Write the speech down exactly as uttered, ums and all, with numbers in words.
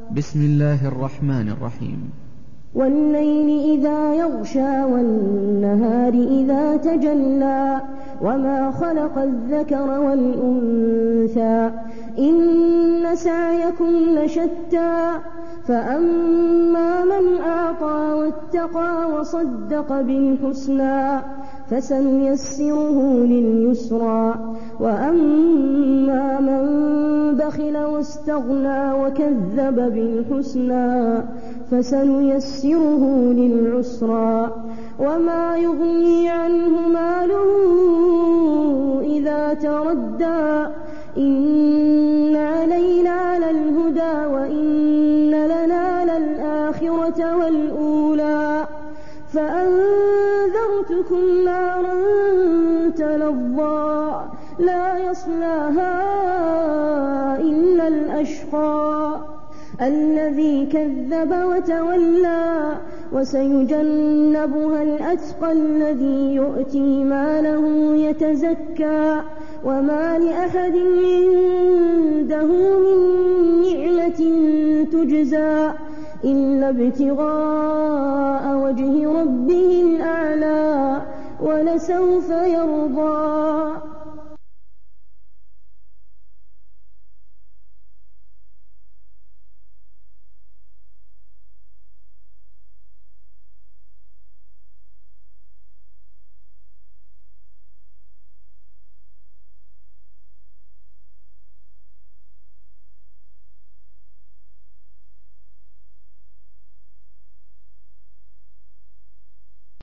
بسم الله الرحمن الرحيم. والليل إذا يغشى والنهار إذا تجلى وما خلق الذكر والأنثى إن سعيكم لشتى فأما من أعطى واتقى وصدق بالحسنى فسنيسره لليسرى وأما من بخل واستغنى وكذب بالحسنى فسنيسره للعسرى وما يغني عنه ماله إذا تردى إن علينا للهدى وإن لنا للآخرة والأولى فأنذرتكم نارا تلظى لا يصلاها إلا الأشقى الذي كذب وتولى وسيجنبها الأتقى الذي يؤتي ماله يتزكى وما لأحد عنده من نعمة تجزى إلا ابتغاء وجه ربه الأعلى ولسوف يرضى.